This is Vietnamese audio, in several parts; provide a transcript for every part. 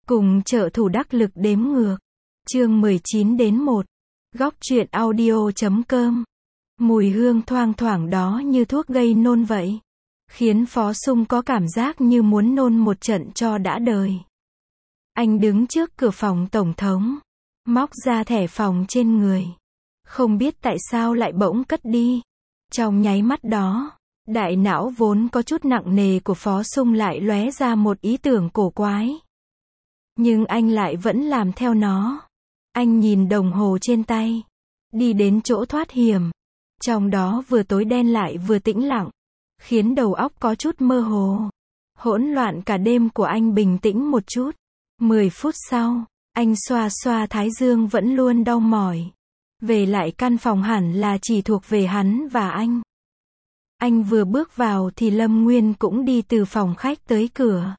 Cùng trợ thủ đắc lực đếm ngược. Chương 19-1. Góc truyện audio.com. Mùi hương thoang thoảng đó như thuốc gây nôn vậy. Khiến Phó Sung có cảm giác như muốn nôn một trận cho đã đời. Anh đứng trước cửa phòng tổng thống. Móc ra thẻ phòng trên người. Không biết tại sao lại bỗng cất đi. Trong nháy mắt đó, đại não vốn có chút nặng nề của Phó Sung lại lóe ra một ý tưởng cổ quái. Nhưng anh lại vẫn làm theo nó. Anh nhìn đồng hồ trên tay. Đi đến chỗ thoát hiểm. Trong đó vừa tối đen lại vừa tĩnh lặng. Khiến đầu óc có chút mơ hồ. Hỗn loạn cả đêm của anh bình tĩnh một chút. 10 phút sau, anh xoa xoa thái dương vẫn luôn đau mỏi. Về lại căn phòng hẳn là chỉ thuộc về hắn và anh. Anh vừa bước vào thì Lâm Nguyên cũng đi từ phòng khách tới cửa.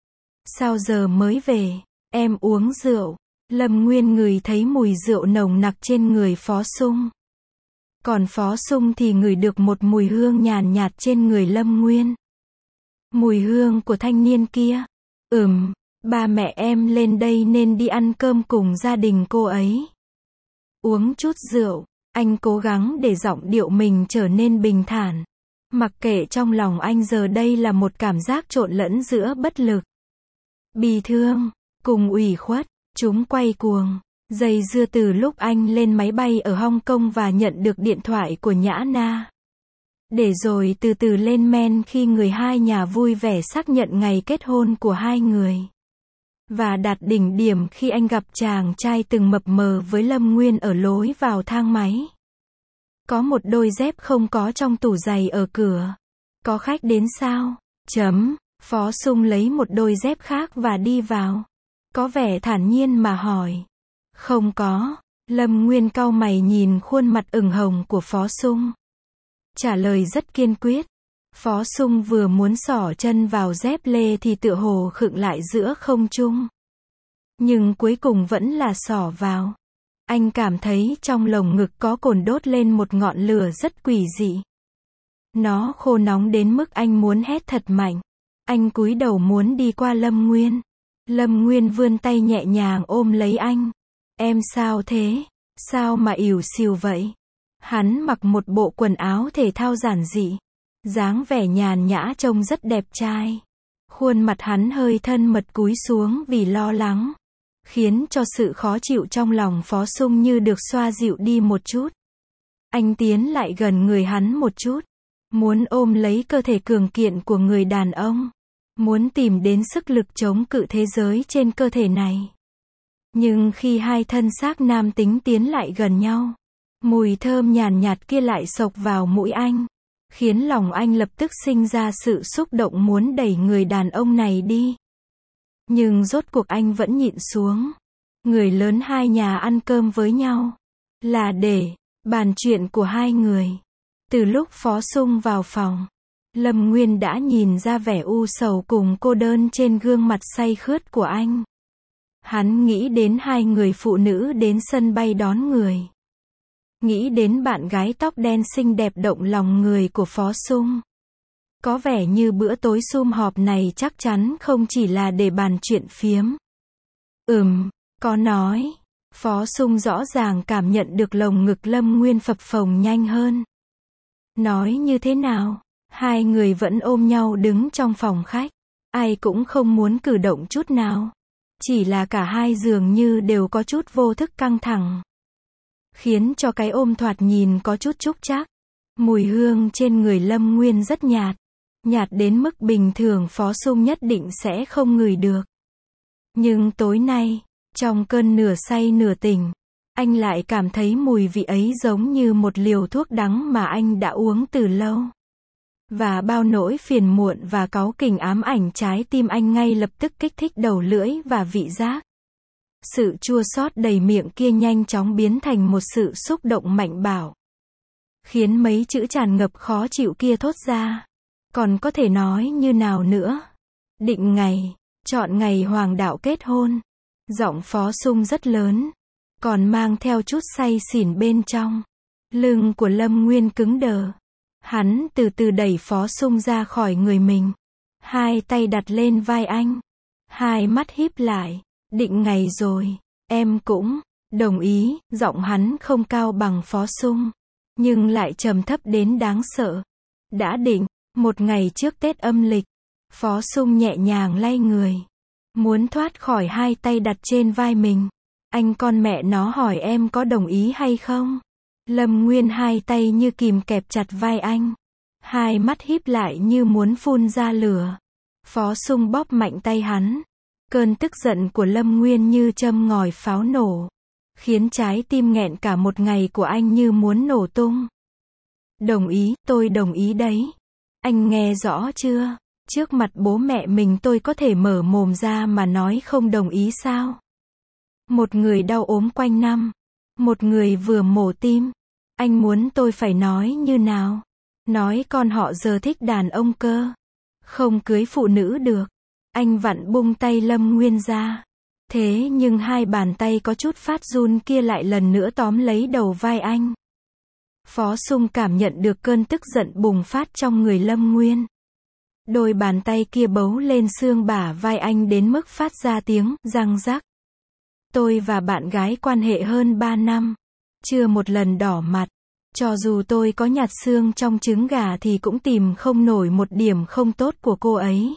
Sao giờ mới về? Em uống rượu. Lâm Nguyên ngửi thấy mùi rượu nồng nặc trên người Phó Sung. Còn Phó Sung thì ngửi được một mùi hương nhàn nhạt trên người Lâm Nguyên. Mùi hương của thanh niên kia. Ba mẹ em lên đây nên đi ăn cơm cùng gia đình cô ấy. Uống chút rượu, anh cố gắng để giọng điệu mình trở nên bình thản. Mặc kệ trong lòng anh giờ đây là một cảm giác trộn lẫn giữa bất lực, bi thương, cùng ủy khuất. Chúng quay cuồng, dây dưa từ lúc anh lên máy bay ở Hong Kong và nhận được điện thoại của Nhã Na. Để rồi từ từ lên men khi người hai nhà vui vẻ xác nhận ngày kết hôn của hai người. Và đạt đỉnh điểm khi anh gặp chàng trai từng mập mờ với Lâm Nguyên ở lối vào thang máy. Có một đôi dép không có trong tủ giày ở cửa. Có khách đến sao? Phó Sung lấy một đôi dép khác và đi vào. Có vẻ thản nhiên mà hỏi. Không có. Lâm Nguyên cau mày nhìn khuôn mặt ửng hồng của Phó Sung. Trả lời rất kiên quyết. Phó Sung vừa muốn xỏ chân vào dép lê thì tựa hồ khựng lại giữa không trung. Nhưng cuối cùng vẫn là xỏ vào. Anh cảm thấy trong lồng ngực có cồn đốt lên một ngọn lửa rất quỷ dị. Nó khô nóng đến mức anh muốn hét thật mạnh. Anh cúi đầu muốn đi qua Lâm Nguyên. Lâm Nguyên vươn tay nhẹ nhàng ôm lấy anh. Em sao thế? Sao mà ỉu xìu vậy? Hắn mặc một bộ quần áo thể thao giản dị. Dáng vẻ nhàn nhã trông rất đẹp trai. Khuôn mặt hắn hơi thân mật cúi xuống vì lo lắng. Khiến cho sự khó chịu trong lòng Phó Sung như được xoa dịu đi một chút. Anh tiến lại gần người hắn một chút. Muốn ôm lấy cơ thể cường kiện của người đàn ông. Muốn tìm đến sức lực chống cự thế giới trên cơ thể này. Nhưng khi hai thân xác nam tính tiến lại gần nhau, mùi thơm nhàn nhạt kia lại xộc vào mũi anh. Khiến lòng anh lập tức sinh ra sự xúc động muốn đẩy người đàn ông này đi. Nhưng rốt cuộc anh vẫn nhịn xuống. Người lớn hai nhà ăn cơm với nhau là để bàn chuyện của hai người. Từ lúc Phó Sung vào phòng, Lâm Nguyên đã nhìn ra vẻ u sầu cùng cô đơn trên gương mặt say khướt của anh. Hắn nghĩ đến hai người phụ nữ đến sân bay đón người. Nghĩ đến bạn gái tóc đen xinh đẹp động lòng người của Phó Sung. Có vẻ như bữa tối sum họp này chắc chắn không chỉ là để bàn chuyện phiếm. Có nói. Phó Sung rõ ràng cảm nhận được lồng ngực Lâm Nguyên phập phồng nhanh hơn. Nói như thế nào? Hai người vẫn ôm nhau đứng trong phòng khách. Ai cũng không muốn cử động chút nào. Chỉ là cả hai dường như đều có chút vô thức căng thẳng. Khiến cho cái ôm thoạt nhìn có chút trúc trác. Mùi hương trên người Lâm Nguyên rất nhạt. Nhạt đến mức bình thường Phó Sung nhất định sẽ không ngửi được. Nhưng tối nay, trong cơn nửa say nửa tỉnh, anh lại cảm thấy mùi vị ấy giống như một liều thuốc đắng mà anh đã uống từ lâu. Và bao nỗi phiền muộn và cáu kỉnh ám ảnh trái tim anh ngay lập tức kích thích đầu lưỡi và vị giác. Sự chua xót đầy miệng kia nhanh chóng biến thành một sự xúc động mạnh bạo. Khiến mấy chữ tràn ngập khó chịu kia thốt ra. Còn có thể nói như nào nữa? Định ngày, chọn ngày hoàng đạo kết hôn. Giọng Phó Sung rất lớn. Còn mang theo chút say xỉn bên trong. Lưng của Lâm Nguyên cứng đờ. Hắn từ từ đẩy Phó Sung ra khỏi người mình. Hai tay đặt lên vai anh. Hai mắt híp lại. Định ngày rồi. Em cũng đồng ý. Giọng hắn không cao bằng Phó Sung, nhưng lại trầm thấp đến đáng sợ. Đã định, một ngày trước Tết âm lịch. Phó Sung nhẹ nhàng lay người, muốn thoát khỏi hai tay đặt trên vai mình. Anh con mẹ nó hỏi em có đồng ý hay không? Lâm Nguyên hai tay như kìm kẹp chặt vai anh, hai mắt híp lại như muốn phun ra lửa. Phó Sung bóp mạnh tay hắn. Cơn tức giận của Lâm Nguyên như châm ngòi pháo nổ, khiến trái tim nghẹn cả một ngày của anh như muốn nổ tung. Đồng ý, tôi đồng ý đấy. Anh nghe rõ chưa? Trước mặt bố mẹ mình tôi có thể mở mồm ra mà nói không đồng ý sao? Một người đau ốm quanh năm, một người vừa mổ tim. Anh muốn tôi phải nói như nào? Nói con họ giờ thích đàn ông cơ, không cưới phụ nữ được. Anh vặn bung tay Lâm Nguyên ra. Thế nhưng hai bàn tay có chút phát run kia lại lần nữa tóm lấy đầu vai anh. Phó Sung cảm nhận được cơn tức giận bùng phát trong người Lâm Nguyên. Đôi bàn tay kia bấu lên xương bả vai anh đến mức phát ra tiếng răng rắc. Tôi và bạn gái quan hệ hơn 3 năm, chưa một lần đỏ mặt. Cho dù tôi có nhạt xương trong trứng gà thì cũng tìm không nổi một điểm không tốt của cô ấy.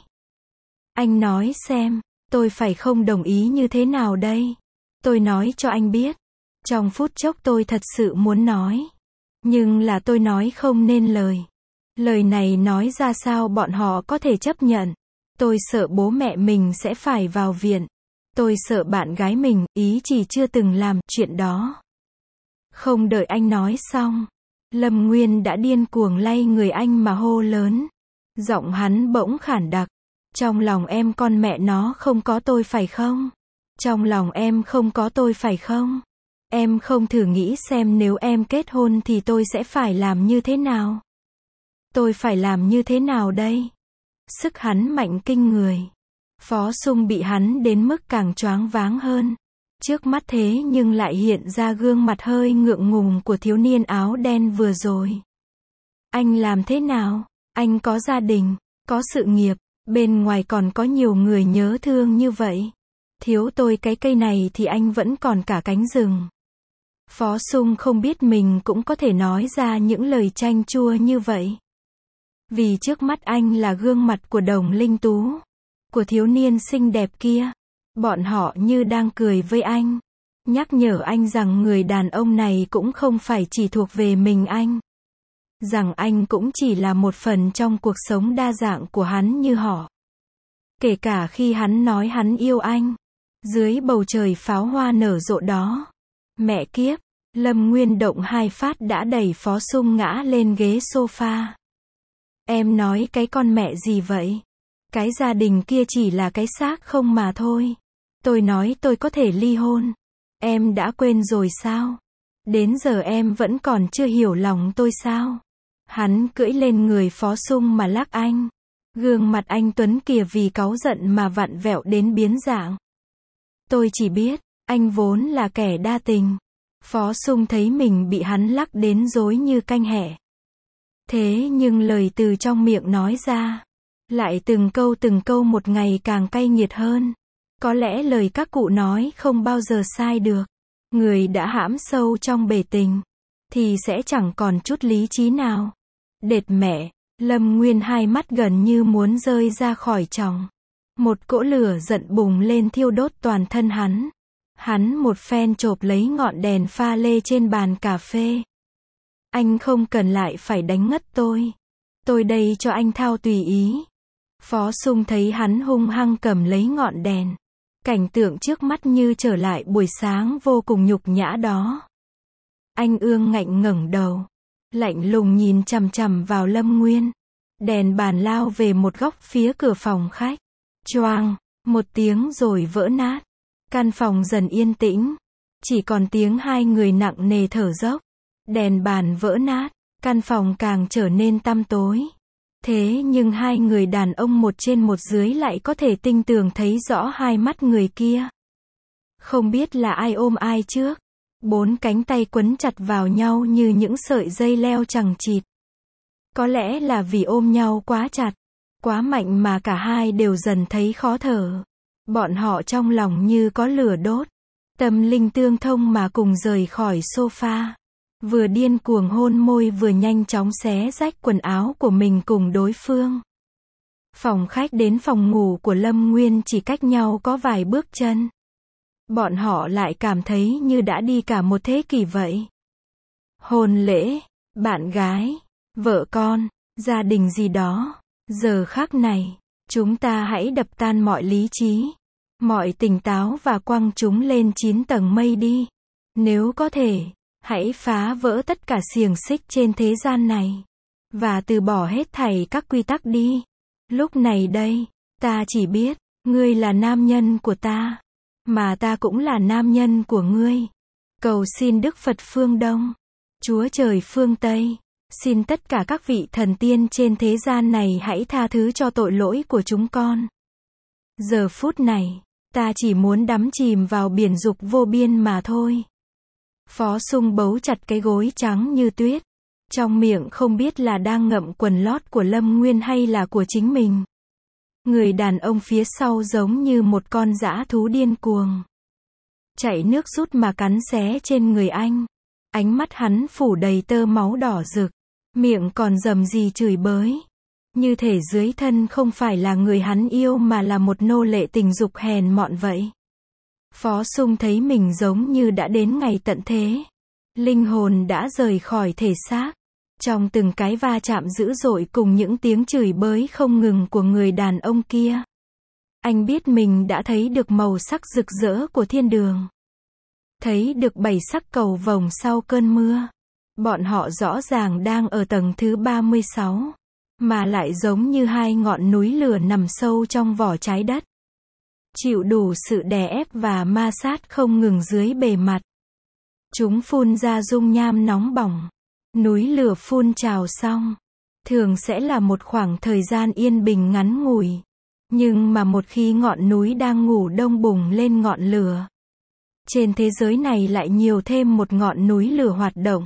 Anh nói xem, tôi phải không đồng ý như thế nào đây? Tôi nói cho anh biết. Trong phút chốc tôi thật sự muốn nói, nhưng là tôi nói không nên lời. Lời này nói ra sao bọn họ có thể chấp nhận? Tôi sợ bố mẹ mình sẽ phải vào viện. Tôi sợ bạn gái mình, ý chỉ chưa từng làm chuyện đó. Không đợi anh nói xong, Lâm Nguyên đã điên cuồng lay người anh mà hô lớn. Giọng hắn bỗng khản đặc. Trong lòng em con mẹ nó không có tôi phải không? Trong lòng em không có tôi phải không? Em không thử nghĩ xem nếu em kết hôn thì tôi sẽ phải làm như thế nào? Tôi phải làm như thế nào đây? Sức hắn mạnh kinh người. Phó Sung bị hắn đến mức càng choáng váng hơn. Trước mắt thế nhưng lại hiện ra gương mặt hơi ngượng ngùng của thiếu niên áo đen vừa rồi. Anh làm thế nào? Anh có gia đình, có sự nghiệp, bên ngoài còn có nhiều người nhớ thương như vậy. Thiếu tôi cái cây này thì anh vẫn còn cả cánh rừng. Phó Sung không biết mình cũng có thể nói ra những lời chanh chua như vậy. Vì trước mắt anh là gương mặt của Đồng Linh Tú, của thiếu niên xinh đẹp kia. Bọn họ như đang cười với anh, nhắc nhở anh rằng người đàn ông này cũng không phải chỉ thuộc về mình anh. Rằng anh cũng chỉ là một phần trong cuộc sống đa dạng của hắn như họ. Kể cả khi hắn nói hắn yêu anh, dưới bầu trời pháo hoa nở rộ đó. Mẹ kiếp, Lâm Nguyên động hai phát đã đẩy Phó Sung ngã lên ghế sofa. Em nói cái con mẹ gì vậy? Cái gia đình kia chỉ là cái xác không mà thôi. Tôi nói tôi có thể ly hôn. Em đã quên rồi sao? Đến giờ em vẫn còn chưa hiểu lòng tôi sao? Hắn cưỡi lên người Phó Sung mà lắc anh. Gương mặt anh tuấn kìa vì cáu giận mà vặn vẹo đến biến dạng. Tôi chỉ biết, anh vốn là kẻ đa tình. Phó Sung thấy mình bị hắn lắc đến rối như canh hẹ. Thế nhưng lời từ trong miệng nói ra, lại từng câu một ngày càng cay nghiệt hơn. Có lẽ lời các cụ nói không bao giờ sai được. Người đã hãm sâu trong bể tình, thì sẽ chẳng còn chút lý trí nào. Đệt mẹ, Lâm Nguyên hai mắt gần như muốn rơi ra khỏi tròng. Một cỗ lửa giận bùng lên thiêu đốt toàn thân hắn. Hắn một phen chộp lấy ngọn đèn pha lê trên bàn cà phê. Anh không cần lại phải đánh ngất tôi. Tôi đây cho anh thao tùy ý. Phó Sung thấy hắn hung hăng cầm lấy ngọn đèn. Cảnh tượng trước mắt như trở lại buổi sáng vô cùng nhục nhã đó. Anh ương ngạnh ngẩng đầu, lạnh lùng nhìn chằm chằm vào Lâm Nguyên. Đèn bàn lao về một góc phía cửa phòng khách. Choang, một tiếng rồi vỡ nát. Căn phòng dần yên tĩnh, chỉ còn tiếng hai người nặng nề thở dốc. Đèn bàn vỡ nát, căn phòng càng trở nên tăm tối. Thế nhưng hai người đàn ông một trên một dưới lại có thể tinh tường thấy rõ hai mắt người kia. Không biết là ai ôm ai trước. Bốn cánh tay quấn chặt vào nhau như những sợi dây leo chằng chịt. Có lẽ là vì ôm nhau quá chặt, quá mạnh mà cả hai đều dần thấy khó thở. Bọn họ trong lòng như có lửa đốt. Tâm linh tương thông mà cùng rời khỏi sofa. Vừa điên cuồng hôn môi vừa nhanh chóng xé rách quần áo của mình cùng đối phương. Phòng khách đến phòng ngủ của Lâm Nguyên chỉ cách nhau có vài bước chân. Bọn họ lại cảm thấy như đã đi cả một thế kỷ vậy. Hôn lễ, bạn gái, vợ con, gia đình gì đó. Giờ khắc này, chúng ta hãy đập tan mọi lý trí, mọi tỉnh táo và quăng chúng lên 9 tầng mây đi. Nếu có thể, hãy phá vỡ tất cả xiềng xích trên thế gian này. Và từ bỏ hết thảy các quy tắc đi. Lúc này đây, ta chỉ biết, ngươi là nam nhân của ta. Mà ta cũng là nam nhân của ngươi. Cầu xin Đức Phật phương Đông, Chúa Trời phương Tây, xin tất cả các vị thần tiên trên thế gian này hãy tha thứ cho tội lỗi của chúng con. Giờ phút này, ta chỉ muốn đắm chìm vào biển dục vô biên mà thôi. Phó Sung bấu chặt cái gối trắng như tuyết. Trong miệng không biết là đang ngậm quần lót của Lâm Nguyên hay là của chính mình. Người đàn ông phía sau giống như một con dã thú điên cuồng. Chảy nước rút mà cắn xé trên người anh. Ánh mắt hắn phủ đầy tơ máu đỏ rực. Miệng còn rầm rì chửi bới. Như thể dưới thân không phải là người hắn yêu mà là một nô lệ tình dục hèn mọn vậy. Phó Sung thấy mình giống như đã đến ngày tận thế. Linh hồn đã rời khỏi thể xác. Trong từng cái va chạm dữ dội cùng những tiếng chửi bới không ngừng của người đàn ông kia. Anh biết mình đã thấy được màu sắc rực rỡ của thiên đường. Thấy được 7 sắc cầu vồng sau cơn mưa. Bọn họ rõ ràng đang ở tầng thứ 36. Mà lại giống như hai ngọn núi lửa nằm sâu trong vỏ trái đất. Chịu đủ sự đè ép và ma sát không ngừng dưới bề mặt. Chúng phun ra dung nham nóng bỏng. Núi lửa phun trào xong, thường sẽ là một khoảng thời gian yên bình ngắn ngủi. Nhưng mà một khi ngọn núi đang ngủ đông bùng lên ngọn lửa. Trên thế giới này lại nhiều thêm một ngọn núi lửa hoạt động.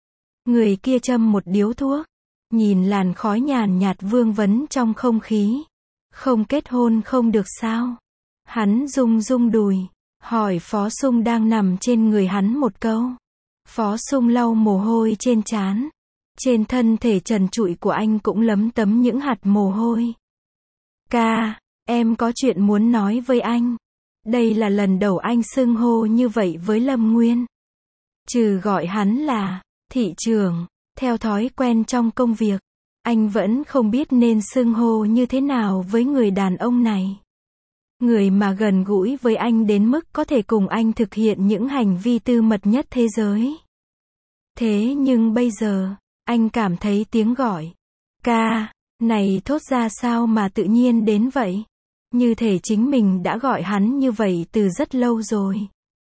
Người kia châm một điếu thuốc. Nhìn làn khói nhàn nhạt vương vấn trong không khí. Không kết hôn không được sao? Hắn rung rung đùi. Hỏi Phó Sung đang nằm trên người hắn một câu. Phó Sung lau mồ hôi trên trán. Trên thân thể trần trụi của anh cũng lấm tấm những hạt mồ hôi. Ca, em có chuyện muốn nói với anh. Đây là lần đầu anh xưng hô như vậy với Lâm Nguyên. Trừ gọi hắn là thị trưởng, theo thói quen trong công việc, anh vẫn không biết nên xưng hô như thế nào với người đàn ông này. Người mà gần gũi với anh đến mức có thể cùng anh thực hiện những hành vi tư mật nhất thế giới. Thế nhưng bây giờ, anh cảm thấy tiếng gọi ca này thốt ra sao mà tự nhiên đến vậy? Như thể chính mình đã gọi hắn như vậy từ rất lâu rồi.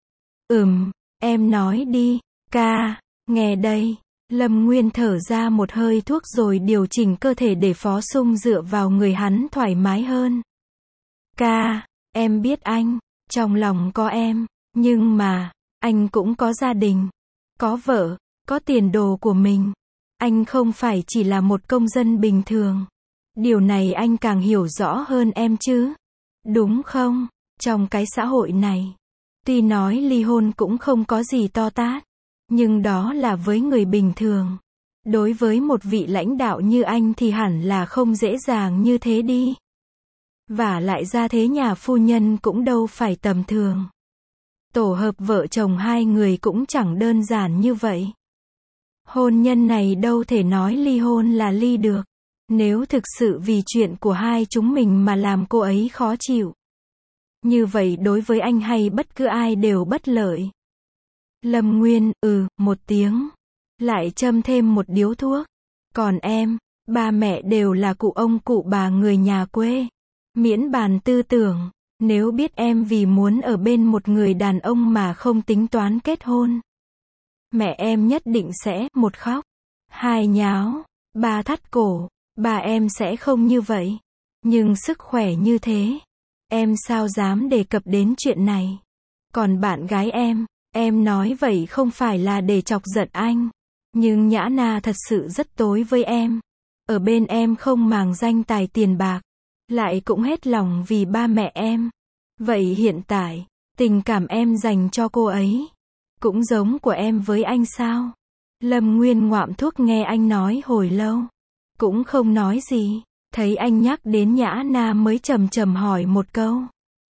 Em nói đi, ca, nghe đây. Lâm Nguyên thở ra một hơi thuốc rồi điều chỉnh cơ thể để Phó Sung dựa vào người hắn thoải mái hơn. Ca, em biết anh, trong lòng có em, nhưng mà, anh cũng có gia đình, có vợ, có tiền đồ của mình. Anh không phải chỉ là một công dân bình thường. Điều này anh càng hiểu rõ hơn em chứ. Đúng không? Trong cái xã hội này, tuy nói ly hôn cũng không có gì to tát. Nhưng đó là với người bình thường. Đối với một vị lãnh đạo như anh thì hẳn là không dễ dàng như thế đi. Vả lại ra thế nhà phu nhân cũng đâu phải tầm thường. Tổ hợp vợ chồng hai người cũng chẳng đơn giản như vậy. Hôn nhân này đâu thể nói ly hôn là ly được. Nếu thực sự vì chuyện của hai chúng mình mà làm cô ấy khó chịu. Như vậy đối với anh hay bất cứ ai đều bất lợi. Lâm Nguyên, một tiếng. Lại châm thêm một điếu thuốc. Còn em, ba mẹ đều là cụ ông cụ bà người nhà quê. Miễn bàn tư tưởng, nếu biết em vì muốn ở bên một người đàn ông mà không tính toán kết hôn. Mẹ em nhất định sẽ, một khóc, hai nháo, ba thắt cổ, ba em sẽ không như vậy. Nhưng sức khỏe như thế, em sao dám đề cập đến chuyện này. Còn bạn gái em nói vậy không phải là để chọc giận anh. Nhưng Nhã Na thật sự rất tối với em. Ở bên em không màng danh tài tiền bạc. Lại cũng hết lòng vì ba mẹ em. Vậy hiện tại, tình cảm em dành cho cô ấy, cũng giống của em với anh sao? Lâm Nguyên ngoạm thuốc nghe anh nói hồi lâu. Cũng không nói gì. Thấy anh nhắc đến Nhã Na mới chầm chầm hỏi một câu.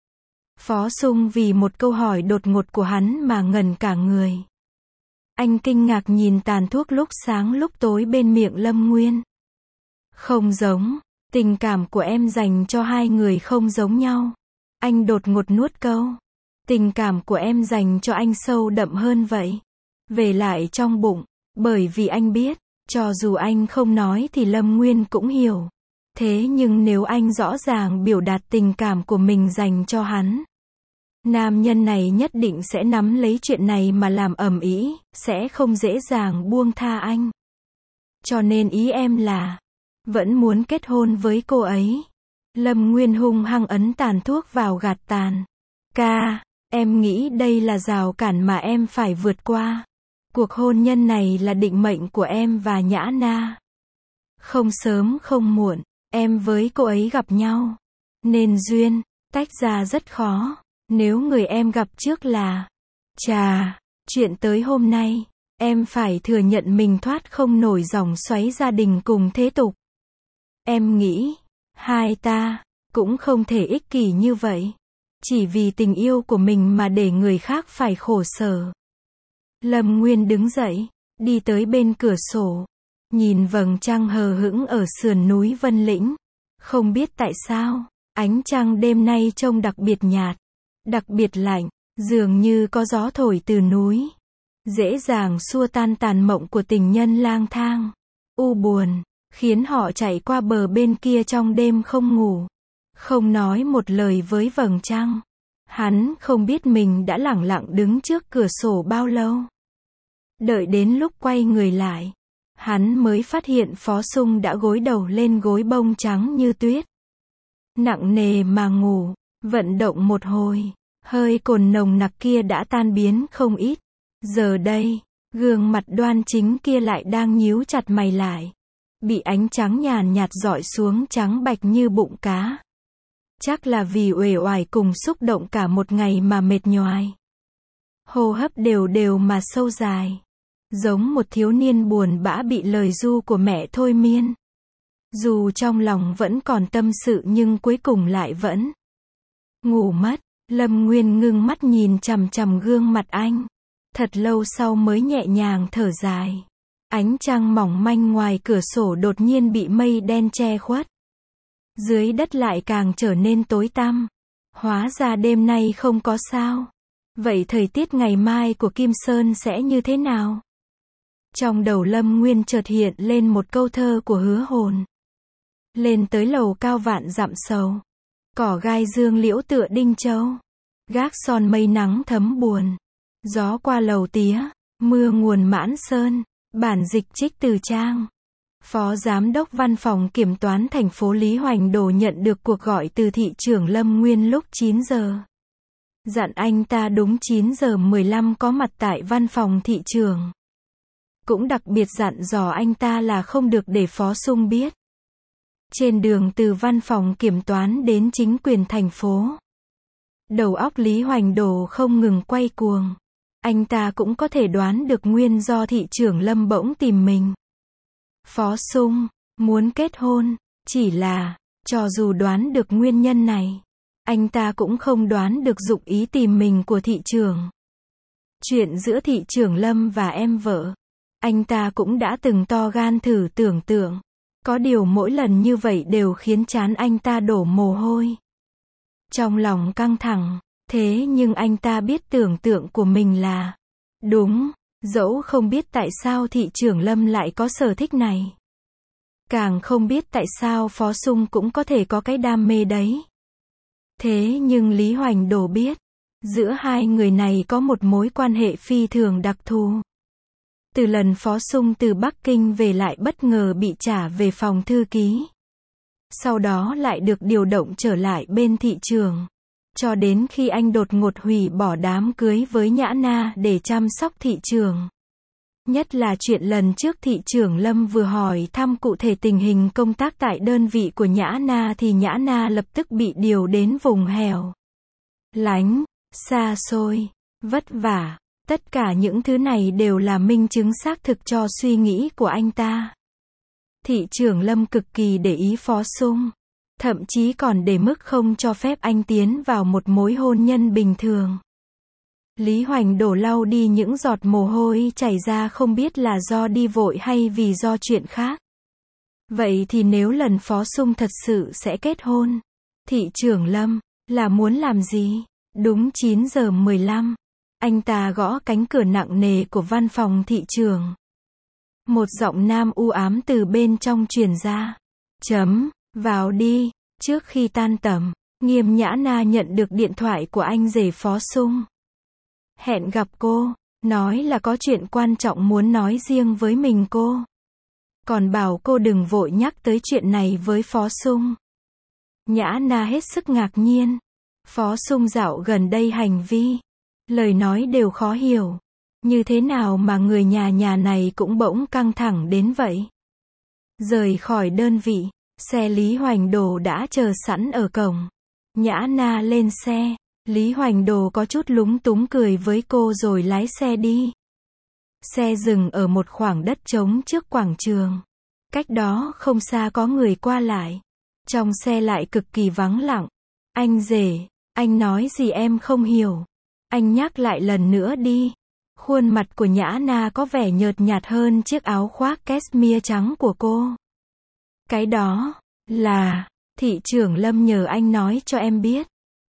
Phó Sung vì một câu hỏi đột ngột của hắn mà ngẩn cả người. Anh kinh ngạc nhìn tàn thuốc lúc sáng lúc tối bên miệng Lâm Nguyên. Không giống, tình cảm của em dành cho hai người không giống nhau. Anh đột ngột nuốt câu. Tình cảm của em dành cho anh sâu đậm hơn vậy. Về lại trong bụng, bởi vì anh biết, cho dù anh không nói thì Lâm Nguyên cũng hiểu. Thế nhưng nếu anh rõ ràng biểu đạt tình cảm của mình dành cho hắn, nam nhân này nhất định sẽ nắm lấy chuyện này mà làm ầm ĩ, sẽ không dễ dàng buông tha anh. Cho nên ý em là, vẫn muốn kết hôn với cô ấy. Lâm Nguyên hung hăng ấn tàn thuốc vào gạt tàn. Ca, em nghĩ đây là rào cản mà em phải vượt qua. Cuộc hôn nhân này là định mệnh của em và Nhã Na. Không sớm không muộn, em với cô ấy gặp nhau. Nên duyên, tách ra rất khó. Nếu người em gặp trước là... Chà, chuyện tới hôm nay, em phải thừa nhận mình thoát không nổi dòng xoáy gia đình cùng thế tục. Em nghĩ, hai ta, cũng không thể ích kỷ như vậy. Chỉ vì tình yêu của mình mà để người khác phải khổ sở. Lâm Nguyên đứng dậy, đi tới bên cửa sổ. Nhìn vầng trăng hờ hững ở sườn núi Vân Lĩnh. Không biết tại sao, ánh trăng đêm nay trông đặc biệt nhạt, đặc biệt lạnh, dường như có gió thổi từ núi. Dễ dàng xua tan tàn mộng của tình nhân lang thang. U buồn, khiến họ chạy qua bờ bên kia trong đêm không ngủ. Không nói một lời với vầng trăng. Hắn không biết mình đã lẳng lặng đứng trước cửa sổ bao lâu. Đợi đến lúc quay người lại, hắn mới phát hiện Phó Sung đã gối đầu lên gối bông trắng như tuyết. Nặng nề mà ngủ, vận động một hồi, hơi cồn nồng nặc kia đã tan biến không ít. Giờ đây, gương mặt đoan chính kia lại đang nhíu chặt mày lại. Bị ánh trắng nhàn nhạt rọi xuống trắng bạch như bụng cá. Chắc là vì uể oải cùng xúc động cả một ngày mà mệt nhoài. Hô hấp đều đều mà sâu dài. Giống một thiếu niên buồn bã bị lời ru của mẹ thôi miên. Dù trong lòng vẫn còn tâm sự nhưng cuối cùng lại vẫn ngủ mất. Lâm Nguyên ngưng mắt nhìn chằm chằm gương mặt anh. Thật lâu sau mới nhẹ nhàng thở dài. Ánh trăng mỏng manh ngoài cửa sổ đột nhiên bị mây đen che khuất. Dưới đất lại càng trở nên tối tăm. Hóa ra đêm nay không có sao. Vậy thời tiết ngày mai của Kim Sơn sẽ như thế nào? Trong đầu Lâm Nguyên chợt hiện lên một câu thơ của Hứa Hồn. Lên tới lầu cao vạn dặm sầu. Cỏ gai dương liễu tựa đinh châu. Gác son mây nắng thấm buồn. Gió qua lầu tía. Mưa nguồn mãn sơn. Bản dịch trích từ trang. Phó Giám đốc Văn phòng Kiểm toán thành phố Lý Hoành Đồ nhận được cuộc gọi từ thị trưởng Lâm Nguyên lúc 9 giờ. Dặn anh ta đúng 9 giờ 15 có mặt tại văn phòng thị trưởng. Cũng đặc biệt dặn dò anh ta là không được để Phó Sung biết. Trên đường từ văn phòng kiểm toán đến chính quyền thành phố, đầu óc Lý Hoành Đồ không ngừng quay cuồng. Anh ta cũng có thể đoán được nguyên do thị trưởng Lâm bỗng tìm mình. Phó Sung muốn kết hôn, chỉ là, cho dù đoán được nguyên nhân này, anh ta cũng không đoán được dụng ý tìm mình của thị trưởng. Chuyện giữa thị trưởng Lâm và em vợ, anh ta cũng đã từng to gan thử tưởng tượng. Có điều mỗi lần như vậy đều khiến trán anh ta đổ mồ hôi. Trong lòng căng thẳng, thế nhưng anh ta biết tưởng tượng của mình là đúng, dẫu không biết tại sao thị trưởng Lâm lại có sở thích này. Càng không biết tại sao Phó Sung cũng có thể có cái đam mê đấy. Thế nhưng Lý Hoành Đồ biết, giữa hai người này có một mối quan hệ phi thường đặc thù. Từ lần Phó Sung từ Bắc Kinh về lại bất ngờ bị trả về phòng thư ký. Sau đó lại được điều động trở lại bên thị trường. Cho đến khi anh đột ngột hủy bỏ đám cưới với Nhã Na để chăm sóc thị trường. Nhất là chuyện lần trước thị trưởng Lâm vừa hỏi thăm cụ thể tình hình công tác tại đơn vị của Nhã Na thì Nhã Na lập tức bị điều đến vùng hẻo lánh, xa xôi, vất vả. Tất cả những thứ này đều là minh chứng xác thực cho suy nghĩ của anh ta. Thị trưởng Lâm cực kỳ để ý Phó Sung. Thậm chí còn để mức không cho phép anh tiến vào một mối hôn nhân bình thường. Lý Hoành đổ lau đi những giọt mồ hôi chảy ra không biết là do đi vội hay vì do chuyện khác. Vậy thì nếu lần Phó Sung thật sự sẽ kết hôn, thị trưởng Lâm là muốn làm gì? Đúng 9 giờ 15, anh ta gõ cánh cửa nặng nề của văn phòng thị trưởng. Một giọng nam u ám từ bên trong truyền ra. Vào đi. Trước khi tan tầm, Nghiêm Nhã Na nhận được điện thoại của anh rể Phó Sung. Hẹn gặp cô, nói là có chuyện quan trọng muốn nói riêng với mình cô. Còn bảo cô đừng vội nhắc tới chuyện này với Phó Sung. Nhã Na hết sức ngạc nhiên. Phó Sung dạo gần đây hành vi, lời nói đều khó hiểu. Như thế nào mà người nhà này cũng bỗng căng thẳng đến vậy? Rời khỏi đơn vị, xe Lý Hoành Đồ đã chờ sẵn ở cổng. Nhã Na lên xe, Lý Hoành Đồ có chút lúng túng cười với cô rồi lái xe đi. Xe dừng ở một khoảng đất trống trước quảng trường. Cách đó không xa có người qua lại. Trong xe lại cực kỳ vắng lặng. Anh rể, anh nói gì em không hiểu. Anh nhắc lại lần nữa đi. Khuôn mặt của Nhã Na có vẻ nhợt nhạt hơn chiếc áo khoác cashmere trắng của cô. Cái đó là, thị trưởng Lâm nhờ anh nói cho em biết.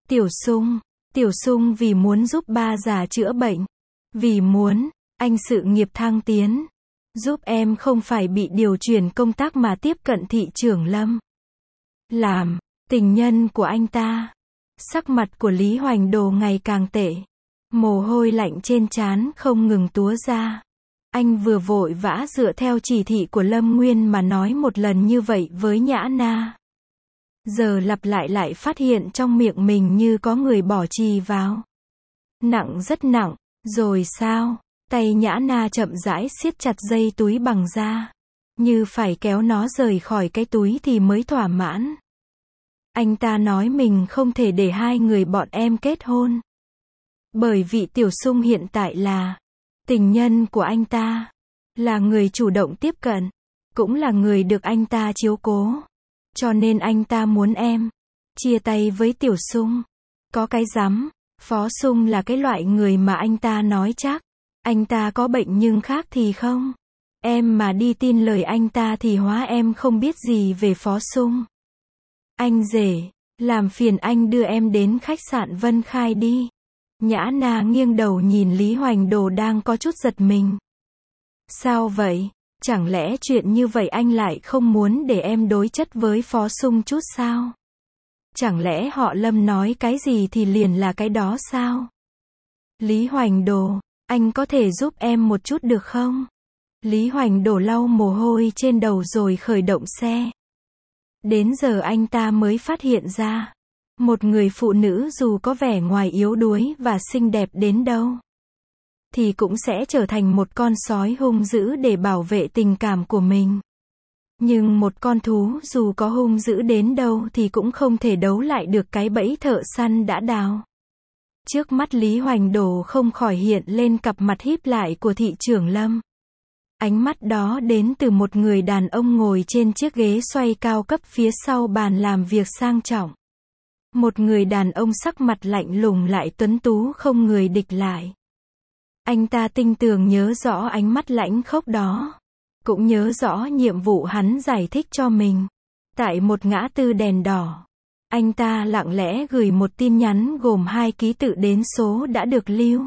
Tiểu Sung vì muốn giúp ba già chữa bệnh. Vì muốn, anh sự nghiệp thăng tiến. Giúp em không phải bị điều chuyển công tác mà tiếp cận thị trưởng Lâm. Làm, tình nhân của anh ta. Sắc mặt của Lý Hoành Đồ ngày càng tệ. Mồ hôi lạnh trên trán không ngừng túa ra. Anh vừa vội vã dựa theo chỉ thị của Lâm Nguyên mà nói một lần như vậy với Nhã Na. Giờ lặp lại phát hiện trong miệng mình như có người bỏ chì vào. Nặng rất nặng, rồi sao? Tay Nhã Na chậm rãi siết chặt dây túi bằng da. Như phải kéo nó rời khỏi cái túi thì mới thỏa mãn. Anh ta nói mình không thể để hai người bọn em kết hôn. Bởi vì Tiểu Sung hiện tại là tình nhân của anh ta. Là người chủ động tiếp cận. Cũng là người được anh ta chiếu cố. Cho nên anh ta muốn em chia tay với Tiểu Sung. Có cái rắm. Phó Sung là cái loại người mà anh ta nói chắc. Anh ta có bệnh nhưng khác thì không. Em mà đi tin lời anh ta thì hóa em không biết gì về Phó Sung. Anh rể, làm phiền anh đưa em đến khách sạn Vân Khai đi. Nhã Na nghiêng đầu nhìn Lý Hoành Đồ đang có chút giật mình. Sao vậy? Chẳng lẽ chuyện như vậy anh lại không muốn để em đối chất với Phó Sung chút sao? Chẳng lẽ họ Lâm nói cái gì thì liền là cái đó sao? Lý Hoành Đồ, anh có thể giúp em một chút được không? Lý Hoành Đồ lau mồ hôi trên đầu rồi khởi động xe. Đến giờ anh ta mới phát hiện ra. Một người phụ nữ dù có vẻ ngoài yếu đuối và xinh đẹp đến đâu, thì cũng sẽ trở thành một con sói hung dữ để bảo vệ tình cảm của mình. Nhưng một con thú dù có hung dữ đến đâu thì cũng không thể đấu lại được cái bẫy thợ săn đã đào. Trước mắt Lý Hoành Đồ không khỏi hiện lên cặp mặt híp lại của thị trưởng Lâm. Ánh mắt đó đến từ một người đàn ông ngồi trên chiếc ghế xoay cao cấp phía sau bàn làm việc sang trọng. Một người đàn ông sắc mặt lạnh lùng lại tuấn tú không người địch lại. Anh ta tinh tường nhớ rõ ánh mắt lãnh khốc đó. Cũng nhớ rõ nhiệm vụ hắn giải thích cho mình. Tại một ngã tư đèn đỏ, anh ta lặng lẽ gửi một tin nhắn gồm 2 ký tự đến số đã được lưu.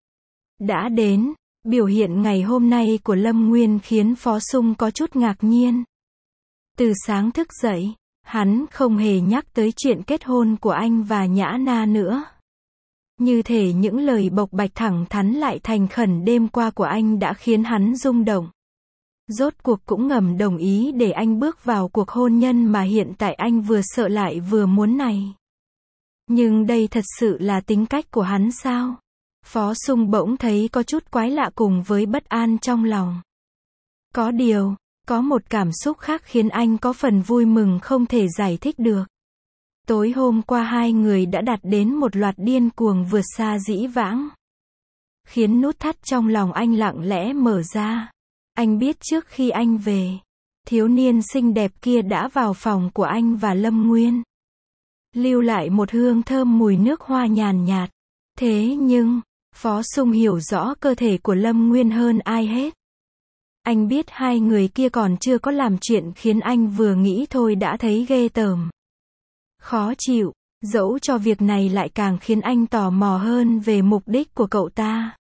Đã đến. Biểu hiện ngày hôm nay của Lâm Nguyên khiến Phó Sung có chút ngạc nhiên. Từ sáng thức dậy, hắn không hề nhắc tới chuyện kết hôn của anh và Nhã Na nữa. Như thể những lời bộc bạch thẳng thắn lại thành khẩn đêm qua của anh đã khiến hắn rung động. Rốt cuộc cũng ngầm đồng ý để anh bước vào cuộc hôn nhân mà hiện tại anh vừa sợ lại vừa muốn này. Nhưng đây thật sự là tính cách của hắn sao? Phó Sung bỗng thấy có chút quái lạ cùng với bất an trong lòng. Có điều, có một cảm xúc khác khiến anh có phần vui mừng không thể giải thích được. Tối hôm qua hai người đã đạt đến một loạt điên cuồng vượt xa dĩ vãng. Khiến nút thắt trong lòng anh lặng lẽ mở ra. Anh biết trước khi anh về, thiếu niên xinh đẹp kia đã vào phòng của anh và Lâm Nguyên. Lưu lại một hương thơm mùi nước hoa nhàn nhạt. Thế nhưng, Phó Sung hiểu rõ cơ thể của Lâm Nguyên hơn ai hết. Anh biết hai người kia còn chưa có làm chuyện khiến anh vừa nghĩ thôi đã thấy ghê tởm. Khó chịu, dẫu cho việc này lại càng khiến anh tò mò hơn về mục đích của cậu ta.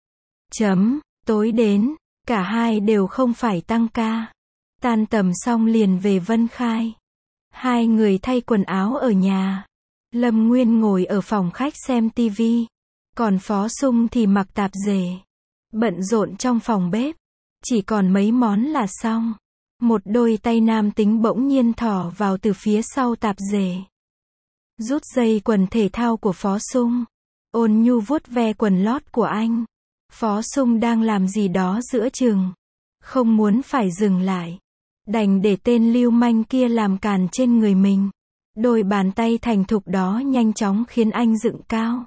Tối đến, cả hai đều không phải tăng ca. Tan tầm xong liền về Vân Khai. Hai người thay quần áo ở nhà. Lâm Nguyên ngồi ở phòng khách xem tivi. Còn Phó Sung thì mặc tạp dề. Bận rộn trong phòng bếp. Chỉ còn mấy món là xong. Một đôi tay nam tính bỗng nhiên thỏ vào từ phía sau tạp dề. Rút dây quần thể thao của Phó Sung. Ôn nhu vuốt ve quần lót của anh. Phó Sung đang làm gì đó giữa chừng. Không muốn phải dừng lại. Đành để tên lưu manh kia làm càn trên người mình. Đôi bàn tay thành thục đó nhanh chóng khiến anh dựng cao.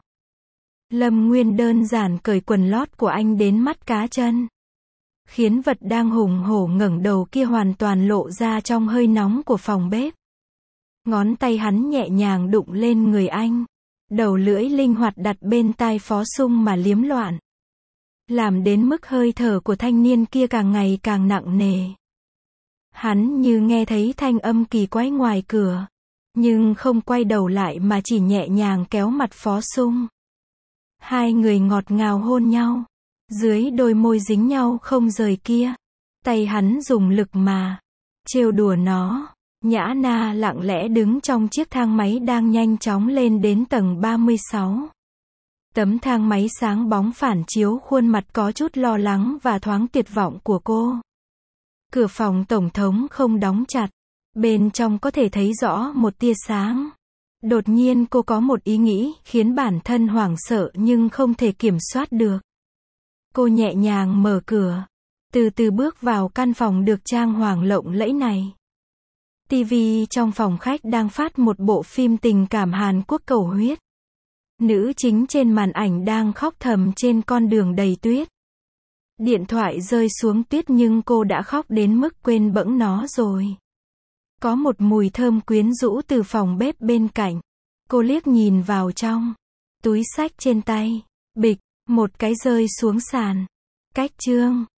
Lâm Nguyên đơn giản cởi quần lót của anh đến mắt cá chân. Khiến vật đang hùng hổ ngẩng đầu kia hoàn toàn lộ ra trong hơi nóng của phòng bếp. Ngón tay hắn nhẹ nhàng đụng lên người anh. Đầu lưỡi linh hoạt đặt bên tai Phó Sung mà liếm loạn. Làm đến mức hơi thở của thanh niên kia càng ngày càng nặng nề. Hắn như nghe thấy thanh âm kỳ quái ngoài cửa. Nhưng không quay đầu lại mà chỉ nhẹ nhàng kéo mặt Phó Sung. Hai người ngọt ngào hôn nhau. Dưới đôi môi dính nhau không rời kia. Tay hắn dùng lực mà trêu đùa nó. Nhã Na lặng lẽ đứng trong chiếc thang máy đang nhanh chóng lên đến tầng 36. Tấm thang máy sáng bóng phản chiếu khuôn mặt có chút lo lắng và thoáng tuyệt vọng của cô. Cửa phòng tổng thống không đóng chặt. Bên trong có thể thấy rõ một tia sáng. Đột nhiên cô có một ý nghĩ khiến bản thân hoảng sợ nhưng không thể kiểm soát được. Cô nhẹ nhàng mở cửa. Từ từ bước vào căn phòng được trang hoàng lộng lẫy này. TV trong phòng khách đang phát một bộ phim tình cảm Hàn Quốc cầu huyết. Nữ chính trên màn ảnh đang khóc thầm trên con đường đầy tuyết. Điện thoại rơi xuống tuyết nhưng cô đã khóc đến mức quên bẵng nó rồi. Có một mùi thơm quyến rũ từ phòng bếp bên cạnh. Cô liếc nhìn vào trong túi xách trên tay. Bịch, một cái rơi xuống sàn. Cách chương